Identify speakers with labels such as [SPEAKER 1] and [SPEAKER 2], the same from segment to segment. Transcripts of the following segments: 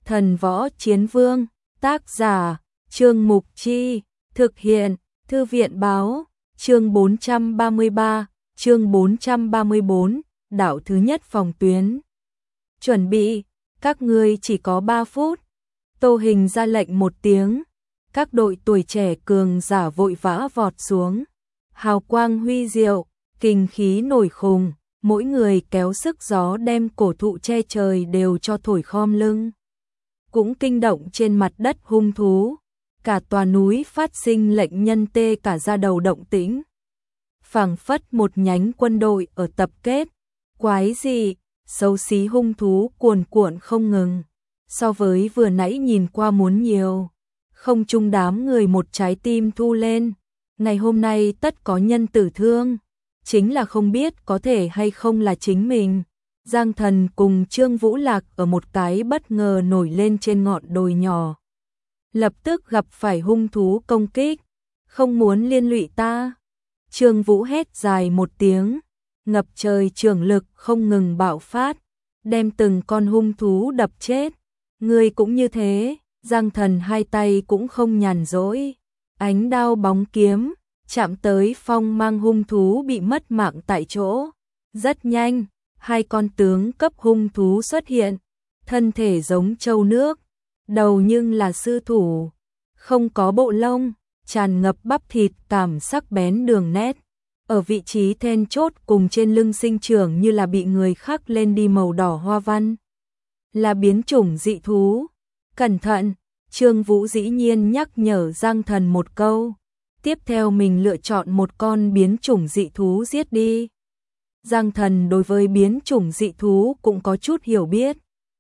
[SPEAKER 1] Thần võ chiến vương, tác giả, Trương Mục Chi, thực hiện, Thư viện báo, chương 433, chương 434, đạo thứ nhất phòng tuyến. Chuẩn bị, các ngươi chỉ có 3 phút. Tô Hình ra lệnh một tiếng, các đội tuổi trẻ cường giả vội vã vọt xuống. Hào quang huy diệu, kình khí nổi khùng, mỗi người kéo sức gió đem cổ thụ che trời đều cho thổi khom lưng. Cũng kinh động trên mặt đất hung thú, cả tòa núi phát sinh lệnh nhân tê cả da đầu động tĩnh. Phảng phất một nhánh quân đội ở tập kết, quái dị, xấu xí hung thú cuồn cuộn không ngừng. So với vừa nãy nhìn qua muốn nhiều, không chung đám người một trái tim thu lên. Ngày hôm nay tất có nhân tử thương, chính là không biết có thể hay không là chính mình. Giang Thần cùng Trương Vũ Lạc ở một cái bất ngờ nổi lên trên ngọn đồi nhỏ. Lập tức gặp phải hung thú công kích, không muốn liên lụy ta. Trương Vũ hét dài một tiếng, ngập trời trường lực không ngừng bạo phát, đem từng con hung thú đập chết. Người cũng như thế, Giang Thần hai tay cũng không nhàn rỗi. Ánh đao bóng kiếm, chạm tới phong mang hung thú bị mất mạng tại chỗ. Rất nhanh, hai con tướng cấp hung thú xuất hiện, thân thể giống trâu nước, đầu nhưng là sư thủ, không có bộ lông, tràn ngập bắp thịt cảm sắc bén đường nét. Ở vị trí then chốt cùng trên lưng sinh trưởng như là bị người khắc lên đi màu đỏ hoa văn. Là biến chủng dị thú. Cẩn thận, Trương Vũ dĩ nhiên nhắc nhở Giang Thần một câu. Tiếp theo mình lựa chọn một con biến chủng dị thú giết đi. Giang Thần đối với biến chủng dị thú cũng có chút hiểu biết.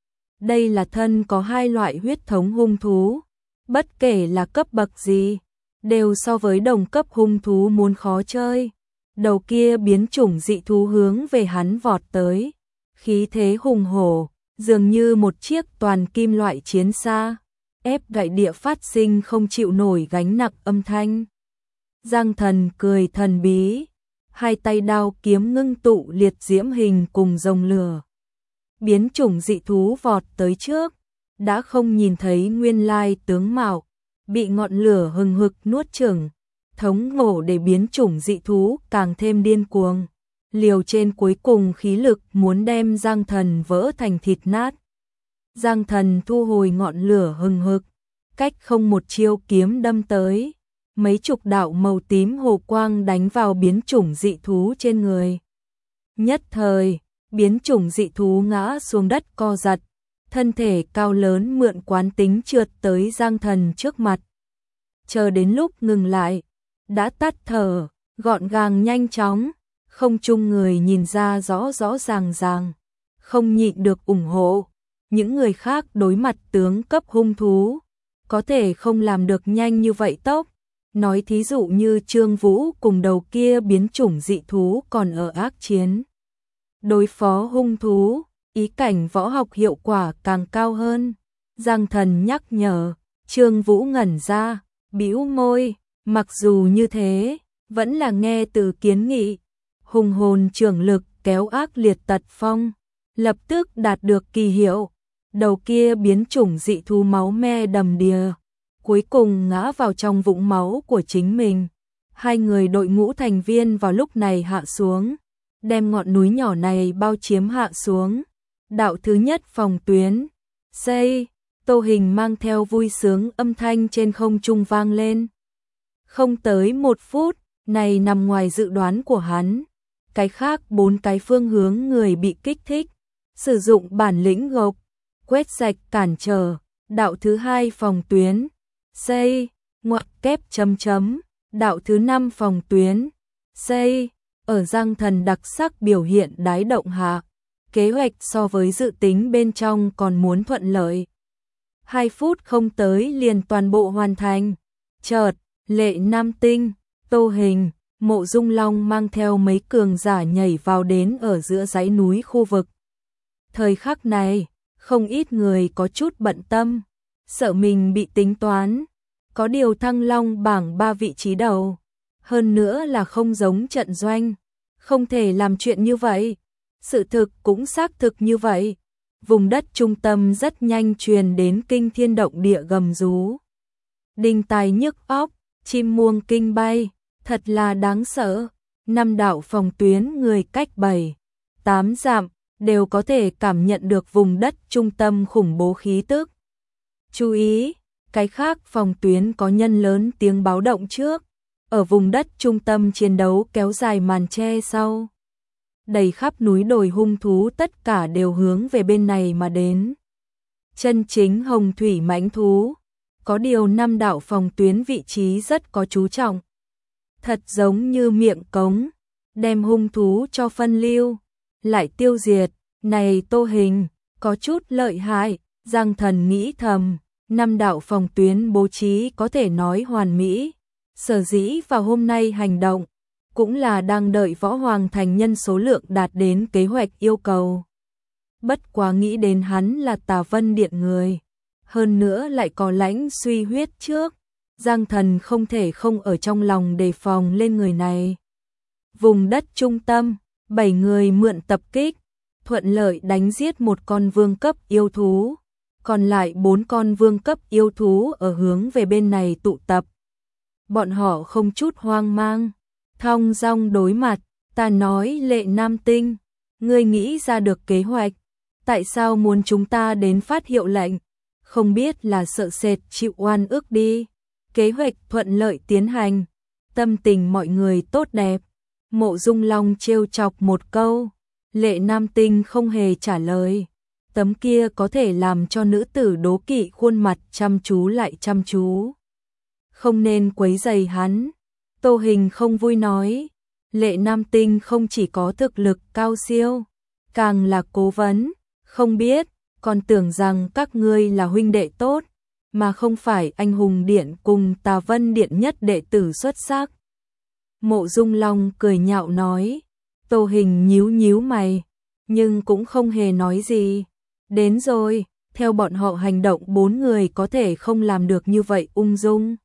[SPEAKER 1] Đây là thân có hai loại huyết thống hung thú. Bất kể là cấp bậc gì, đều so với đồng cấp hung thú muốn khó chơi. Đầu kia biến chủng dị thú hướng về hắn vọt tới. Khí thế hùng hổ, dường như một chiếc toàn kim loại chiến xa, ép đại địa phát sinh không chịu nổi gánh nặng âm thanh. Giang Thần cười thần bí, hai tay đao kiếm ngưng tụ liệt diễm hình cùng rồng lửa. Biến chủng dị thú vọt tới trước, đã không nhìn thấy nguyên lai tướng mạo, bị ngọn lửa hừng hực nuốt chửng, thống ngổ để biến chủng dị thú càng thêm điên cuồng. Liều trên cuối cùng khí lực muốn đem Giang Thần vỡ thành thịt nát. Giang Thần thu hồi ngọn lửa hừng hực, cách không một chiêu kiếm đâm tới. Mấy chục đạo màu tím hồ quang đánh vào biến chủng dị thú trên người. Nhất thời, biến chủng dị thú ngã xuống đất co giật, thân thể cao lớn mượn quán tính trượt tới Giang Thần trước mặt. Chờ đến lúc ngừng lại, đã tắt thở, gọn gàng nhanh chóng, không chung người nhìn ra rõ rõ ràng ràng, không nhịn được ủng hộ. Những người khác đối mặt tướng cấp hung thú, có thể không làm được nhanh như vậy tốc. Nói thí dụ như Trương Vũ cùng đầu kia biến chủng dị thú còn ở ác chiến. Đối phó hung thú, ý cảnh võ học hiệu quả càng cao hơn. Giang Thần nhắc nhở, Trương Vũ ngẩn ra, bĩu môi, mặc dù như thế, vẫn là nghe từ kiến nghị. Hùng hồn trường lực kéo ác liệt tật phong, lập tức đạt được kỳ hiệu. Đầu kia biến chủng dị thú máu me đầm đìa, cuối cùng ngã vào trong vũng máu của chính mình. Hai người đội ngũ thành viên vào lúc này hạ xuống, đem ngọn núi nhỏ này bao chiếm hạ xuống. Đạo thứ nhất phòng tuyến, xây, Tô Hình mang theo vui sướng âm thanh trên không trung vang lên. Không tới 1 phút, này nằm ngoài dự đoán của hắn. Cái khác 4 cái phương hướng người bị kích thích, sử dụng bản lĩnh gộc, quét sạch cản trở. Đạo thứ hai phòng tuyến, xây, ngoặc kép chấm chấm. Đạo thứ 5 phòng tuyến, xây, ở Giang Thần đặc sắc biểu hiện đái động hạ. Kế hoạch so với dự tính bên trong còn muốn thuận lợi. 2 phút không tới liền toàn bộ hoàn thành. Chợt, Lệ Nam Tinh, Tô Hình, Mộ Dung Long mang theo mấy cường giả nhảy vào đến ở giữa dãy núi khu vực. Thời khắc này, không ít người có chút bận tâm, sợ mình bị tính toán. Có điều Thăng Long bảng 3 vị trí đầu, hơn nữa là không giống trận doanh, không thể làm chuyện như vậy. Sự thực cũng xác thực như vậy. Vùng đất trung tâm rất nhanh truyền đến kinh thiên động địa gầm rú. Đinh tai nhức óc, chim muông kinh bay, thật là đáng sợ. 5 đạo phòng tuyến người cách 7, 8 dặm, đều có thể cảm nhận được vùng đất trung tâm khủng bố khí tức. Chú ý, cái khác phòng tuyến có nhân lớn tiếng báo động trước. Ở vùng đất trung tâm chiến đấu kéo dài màn che sau. Đầy khắp núi đồi hung thú tất cả đều hướng về bên này mà đến. Chân chính hồng thủy mãnh thú. Có điều 5 đạo phòng tuyến vị trí rất có chú trọng. Thật giống như miệng cống, đem hung thú cho phân lưu, lại tiêu diệt. Này Tô Hình, có chút lợi hại, Giang Thần nghĩ thầm. 5 đạo phòng tuyến bố trí có thể nói hoàn mỹ. Sở dĩ vào hôm nay hành động, cũng là đang đợi Võ Hoàng thành nhân số lượng đạt đến kế hoạch yêu cầu. Bất quá nghĩ đến hắn là Tà Vân Điện người, hơn nữa lại có lãnh suy huyết trước, Giang Thần không thể không ở trong lòng đề phòng lên người này. Vùng đất trung tâm, 7 người mượn tập kích, thuận lợi đánh giết một con vương cấp yêu thú, còn lại 4 con vương cấp yêu thú ở hướng về bên này tụ tập. Bọn họ không chút hoang mang, thong dong đối mặt. Ta nói Lệ Nam Tinh, ngươi nghĩ ra được kế hoạch, tại sao muốn chúng ta đến phát hiệu lệnh? Không biết là sợ sệt chịu oan ức đi. Kế hoạch thuận lợi tiến hành, tâm tình mọi người tốt đẹp. Mộ Dung Long trêu chọc một câu, Lệ Nam Tinh không hề trả lời. Tấm kia có thể làm cho nữ tử đố kỵ khuôn mặt chăm chú lại chăm chú. Không nên quấy rầy hắn. Tô Hình không vui nói, Lệ Nam Tinh không chỉ có thực lực cao siêu, càng là cố vấn, không biết, còn tưởng rằng các ngươi là huynh đệ tốt, mà không phải anh hùng điện cùng Tà Vân Điện nhất đệ tử xuất sắc. Mộ Dung Long cười nhạo nói, Tô Hình nhíu nhíu mày, nhưng cũng không hề nói gì. Đến rồi, theo bọn họ hành động 4 người có thể không làm được như vậy ung dung.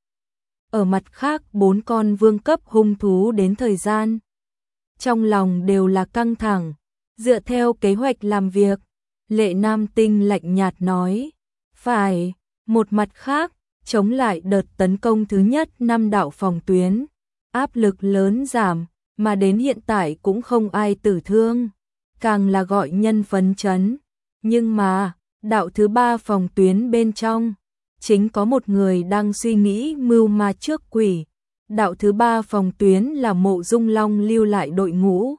[SPEAKER 1] Ở mặt khác 4 con vương cấp hung thú đến thời gian. Trong lòng đều là căng thẳng, dựa theo kế hoạch làm việc. Lệ Nam Tinh lạnh nhạt nói, phải, một mặt khác, chống lại đợt tấn công thứ nhất 5 đạo phòng tuyến. Áp lực lớn giảm, mà đến hiện tại cũng không ai tử thương, càng là gọi nhân phấn chấn. Nhưng mà, đạo thứ 3 phòng tuyến bên trong, chính có một người đang suy nghĩ mưu ma trước quỷ. Đạo thứ 3 phòng tuyến là Mộ Dung Long lưu lại đội ngũ.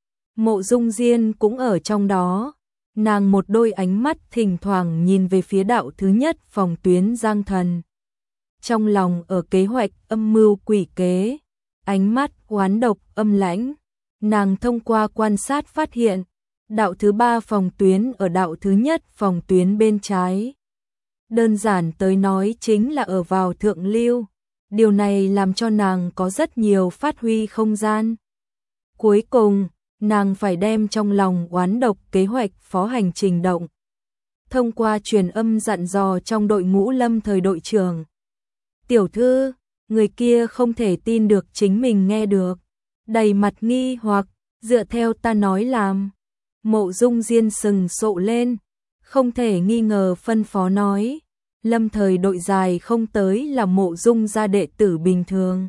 [SPEAKER 1] Mộ Dung Diên cũng ở trong đó. Nàng một đôi ánh mắt thỉnh thoảng nhìn về phía đạo thứ nhất phòng tuyến Giang Thần. Trong lòng ở kế hoạch âm mưu quỷ kế, ánh mắt oán độc âm lãnh. Nàng thông qua quan sát phát hiện, đạo thứ 3 phòng tuyến ở đạo thứ nhất phòng tuyến bên trái. Đơn giản tới nói chính là ở vào thượng lưu. Điều này làm cho nàng có rất nhiều phát huy không gian. Cuối cùng, nàng phải đem trong lòng oán độc kế hoạch phó hành trình động. Thông qua truyền âm dặn dò trong đội ngũ Lâm Thời đội trưởng. Tiểu thư, người kia không thể tin được chính mình nghe được. Đầy mặt nghi hoặc, dựa theo ta nói làm. Mộ Dung Diên sừng sộ lên, không thể nghi ngờ phân phó nói. Lâm Thời đội dài không tới là Mộ Dung gia đệ tử bình thường.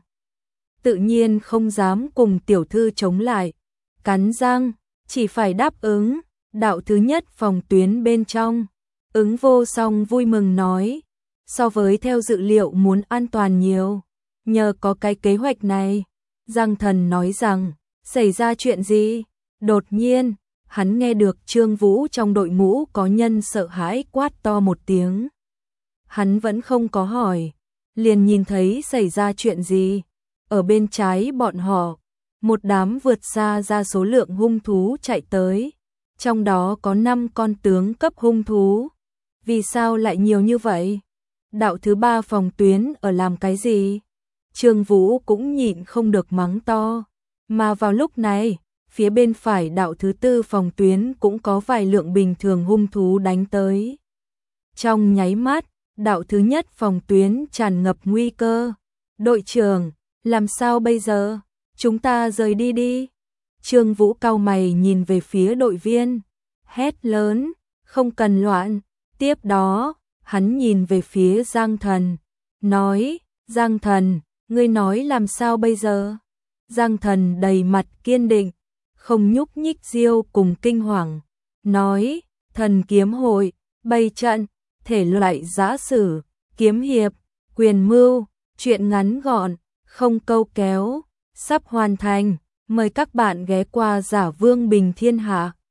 [SPEAKER 1] Tự nhiên không dám cùng tiểu thư chống lại. Cắn răng, chỉ phải đáp ứng. Đạo thứ nhất phòng tuyến bên trong. Ứng Vô Song vui mừng nói. So với theo dự liệu muốn an toàn nhiều. Nhờ có cái kế hoạch này. Giang Thần nói rằng, xảy ra chuyện gì? Đột nhiên, hắn nghe được Trương Vũ trong đội ngũ có nhân sợ hãi quát to một tiếng. Hắn vẫn không có hỏi, liền nhìn thấy xảy ra chuyện gì. Ở bên trái bọn họ, một đám vượt xa ra số lượng hung thú chạy tới. Trong đó có 5 con tướng cấp hung thú. Vì sao lại nhiều như vậy? Đạo thứ 3 phòng tuyến ở làm cái gì? Trương Vũ cũng nhịn không được mắng to. Mà vào lúc này, phía bên phải đạo thứ 4 phòng tuyến cũng có vài lượng bình thường hung thú đánh tới. Trong nháy mắt, đạo thứ nhất phòng tuyến tràn ngập nguy cơ. Đội trưởng, làm sao bây giờ? Chúng ta rời đi đi. Trương Vũ cau mày nhìn về phía đội viên, hét lớn, không cần loạn. Tiếp đó, hắn nhìn về phía Giang Thần, nói, Giang Thần, ngươi nói làm sao bây giờ? Giang Thần đầy mặt kiên định, không nhúc nhích. Diêu cùng kinh hoàng, nói, thần kiếm hội, bày trận, thể loại giã sử, kiếm hiệp, quyền mưu, truyện ngắn gọn, không câu kéo, sắp hoàn thành. Mời các bạn ghé qua Giả Vương Bình Thiên Hạ.